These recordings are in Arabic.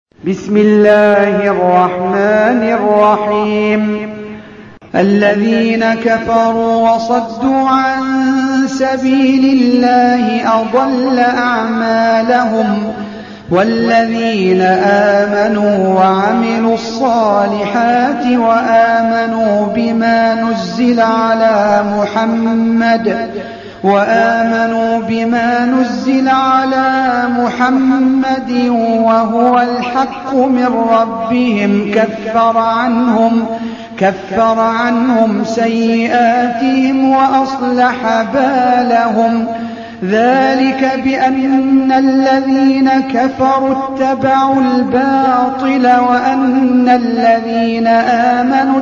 بسم الله الرحمن الرحيم. الذين كفروا وصدوا عن سبيل الله أضل أعمالهم، والذين آمنوا وعملوا الصالحات وآمنوا بما نزل على محمد وهو الحق من ربهم كفر عنهم سيئاتهم وأصلح بالهم. ذلك بأن الذين كفروا اتبعوا الباطل وأن الذين آمنوا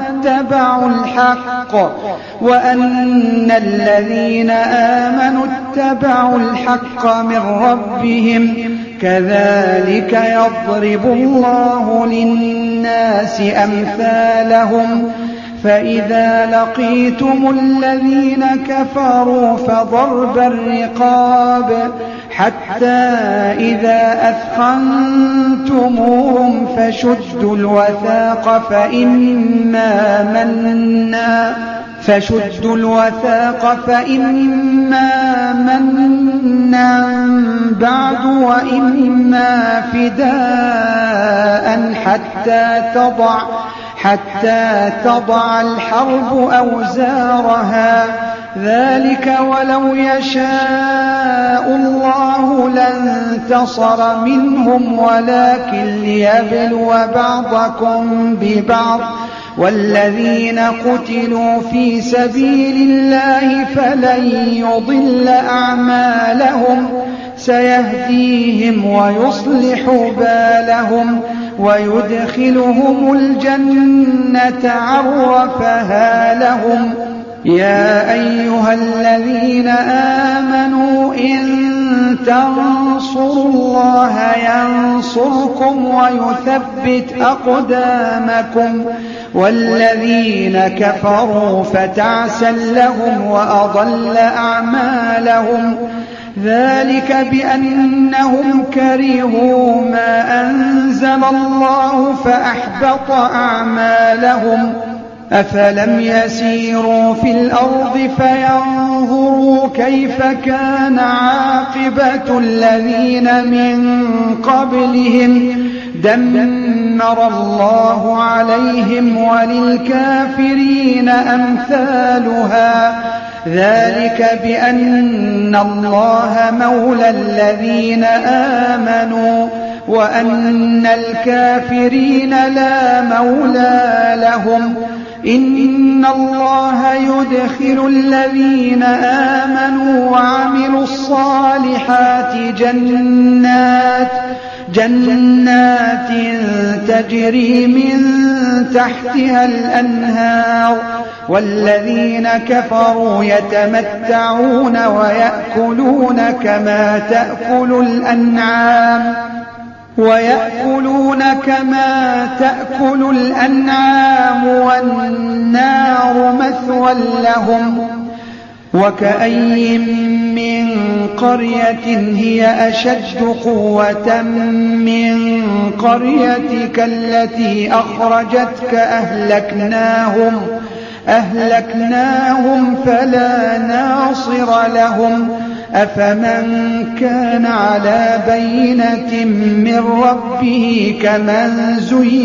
اتبعوا الحق من ربهم. كذلك يضرب الله للناس أمثالهم. فإذا لقيتم الذين كفروا فضرب الرقاب حتى إذا أثخنتموهم فشدوا الوثاق فإما منا بعد وإما فداء حتى تضع الحرب أوزارها. ذلك ولو يشاء الله لانتصر منهم ولكن ليبلو بعضكم ببعض. والذين قتلوا في سبيل الله فلن يضل أعمالهم، سيهديهم ويصلح بالهم ويدخلهم الجنة عرفها لهم. يا أيها الذين آمنوا إن تنصروا الله ينصركم ويثبت أقدامكم. والذين كفروا فتعسا لهم وأضل أعمالهم. ذلك بأنهم كرهوا ما أنزل الله فأحبط أعمالهم. أفلم يسيروا في الأرض فينظروا كيف كان عاقبة الذين من قبلهم دمر الله عليهم وللكافرين أمثالها. ذلك بأن الله مولى الذين آمنوا وأن الكافرين لا مولى لهم. إن الله يدخل الذين آمنوا وعملوا الصالحات جنات تجري من تحتها الأنهار. والذين كفروا يتمتعون ويأكلون كما تأكل الأنعام والنار مثوى لهم. وكأي من قرية هي أشد قوة من قريتك التي أخرجتك أهلكناهم فلا ناصر لهم. أفمن كان على بينة من ربه كمن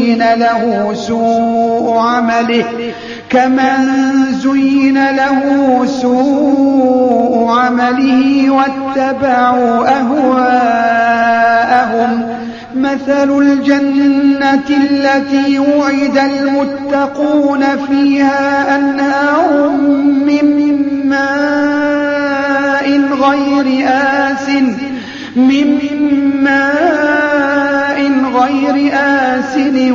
زين له سوء عمله واتبعوا أهواءهم. مثل الجنة التي وعد المتقون فيها أنهار من ماء غير آسن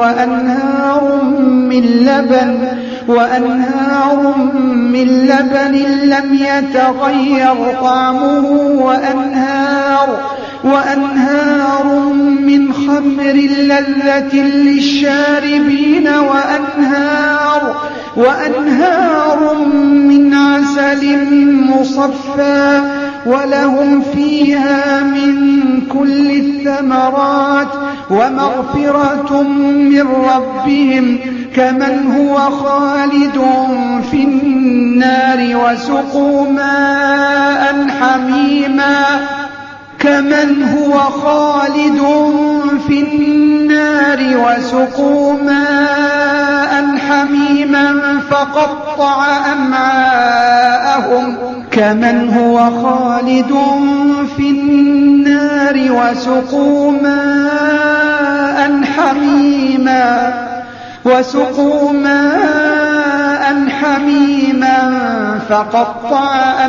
وأنهار من لبن لم يتغير طعمه وأنهار من خمر لذة للشاربين وأنهار من عسل مصفى ولهم فيها من كل الثمرات ومغفرة من ربهم كمن هو خالد في النار وسقوا ماء حميما فقطع أمعاءهم كمن هو خالد في النار وسقوا ماء حميما فقطع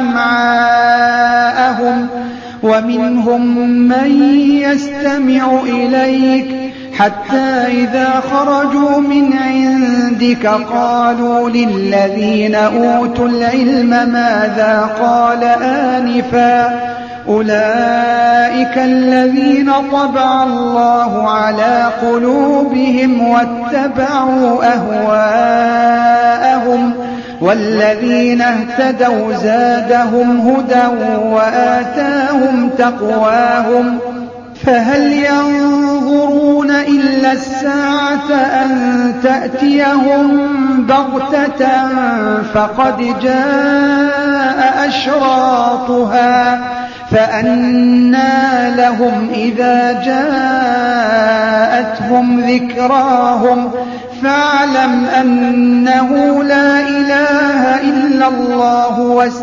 أمعاءهم ومنهم من يستمع إليك حتى إذا خرجوا من عندك قالوا للذين أوتوا العلم ماذا قال آنفا أولئك الذين طبع الله على قلوبهم واتبعوا أهواءهم والذين اهتدوا زادهم هدى وآتاهم تقواهم فهل ينظرون إلا الساعة أن تأتيهم بغتة فقد جاء أشراطها فأنى لهم إذا جاءتهم ذكراهم فاعلم أنه لا إله إلا الله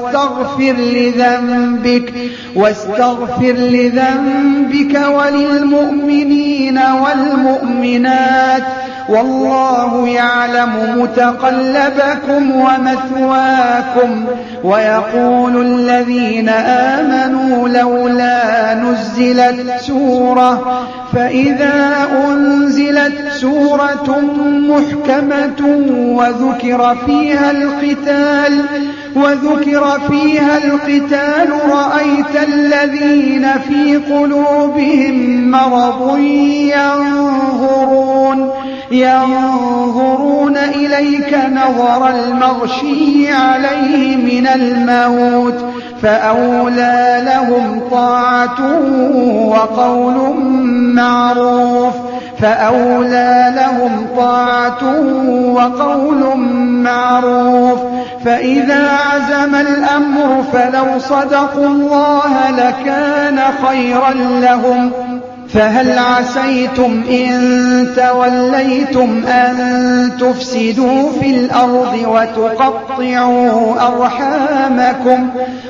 واستغفر لذنبك وللمؤمنين والمؤمنات والله يعلم متقلبكم ومثواكم ويقول الذين آمنوا لولا نزلت سورة فإذا أنزلت سورة محكمة وذكر فيها القتال رأيت الذين في قلوبهم مرض ينظرون إليك نظر المغشي عليه من الموت فأولى لهم طاعة وقول معروف فإذا عزم الأمر فلو صدقوا الله لكان خيرا لهم فهل عسيتم إن توليتم أن تفسدوا في الأرض وتقطعوا أرحامكم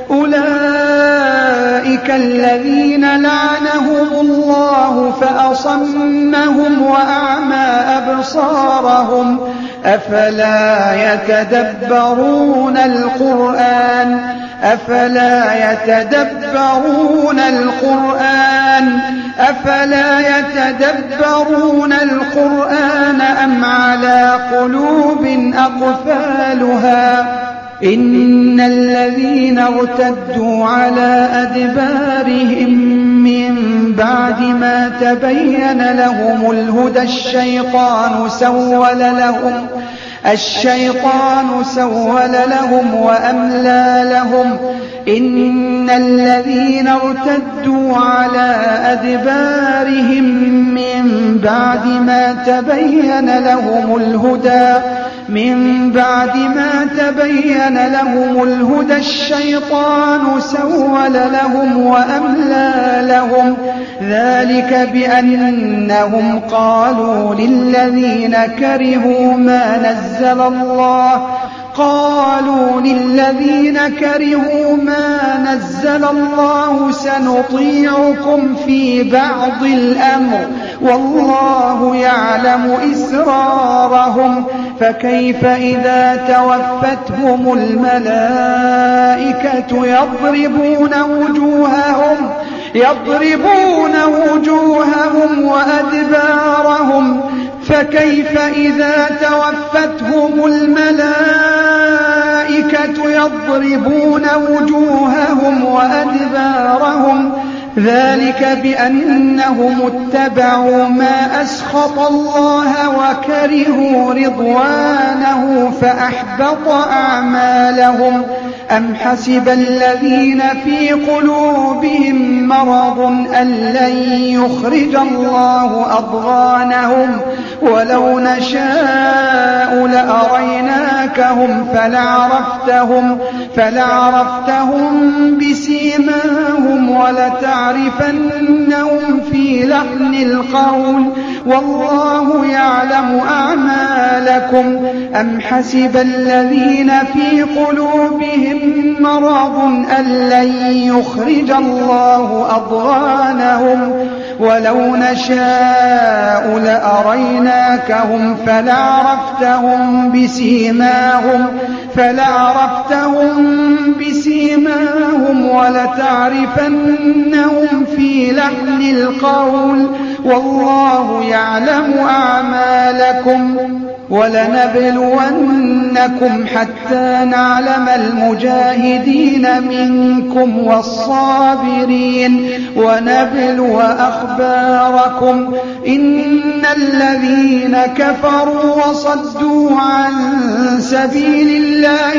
أولئك الذين لعنهم الله فأصمهم وأعمى أبصارهم أفلا يتدبرون القرآن أم على قلوب أقفالها إن الذين ارتدوا على أدبارهم من بعد ما تبين لهم الهدى الشيطان سول لهم وأملى لهم إن الذين ارتدوا على أدبارهم من بعد ما تبين لهم الهدى الشيطان سول لهم وأملى لهم ذلك بأنهم قالوا للذين كرهوا ما نزل الله سنطيعكم في بعض الأمر والله يعلم إسرارهم فكيف إذا توفتهم الملائكة يضربون وجوههم وأدبارهم فكيف إذا توفتهم الملائكة يضربون وجوههم وأدبارهم ذلك بأنهم اتبعوا ما أسخط الله وكرهوا رضوانه فأحبط أعمالهم أم حسب الذين في قلوبهم مرض أن لن يخرج الله أضغانهم ولو نشاء لأريناكهم فلعرفتهم بسيماهم ولتعرفنهم في لحن القول والله يعلم أعمالكم أم حسب الذين في قلوبهم مرض أن لن يخرج الله أضغانهم ولو نشاء لأريناكهم فلعرفتهم بسيماهم ولتعرفنهم في لحن القول والله يعلم أعمالكم ولنبلونكم حتى نعلم المجاهدين منكم والصابرين ونبلو أخباركم إن الذين كفروا وصدوا عن سبيل الله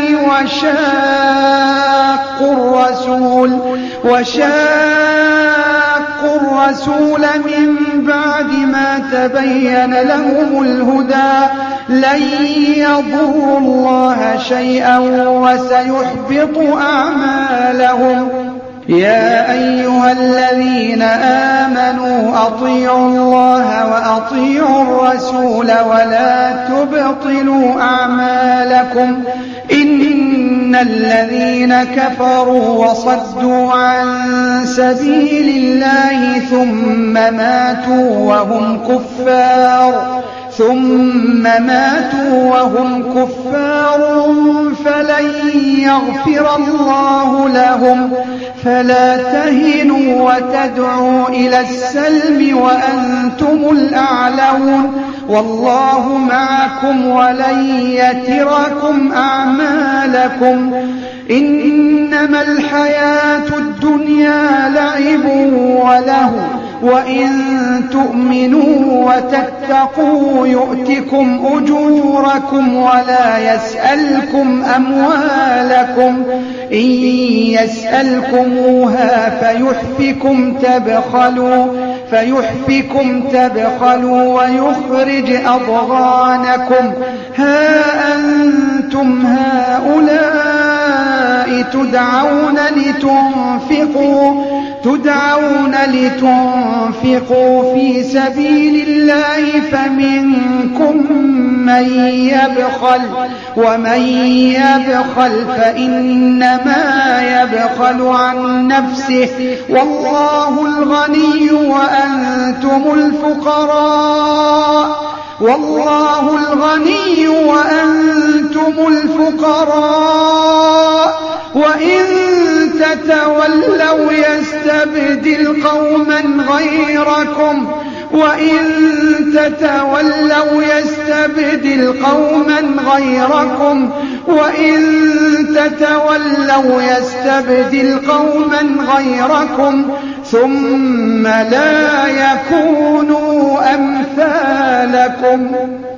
وشاقوا الرسول من بعد ما تبين لهم الهدى لن يضروا الله شيئا وسيحبط أعمالهم يا أيها الذين آمنوا أطيعوا الله وأطيعوا الرسول ولا تبطلوا أعمالكم إن الذين كفروا وصدوا عن سبيل الله ثم ماتوا وهم كفار فلن يغفر الله لهم فلا تهنوا وتدعوا إلى السلم وأنتم الأعلون والله معكم ولن يتركم أعمالكم إنما الحياة الدنيا لعب وله وإن تؤمنوا وتتقوا يؤتكم أجوركم ولا يسألكم أموالكم إن يسألكموها فيحفكم تبخلوا ويخرج أضغانكم ها أنتم هؤلاء تدعون لتنفقوا في سبيل الله فمنكم من يبخل ومن يبخل فإنما يبخل عن نفسه والله الغني وأنتم الفقراء وإن تتولوا يستبدل قوما غيركم ثم لا يكونوا أمثالكم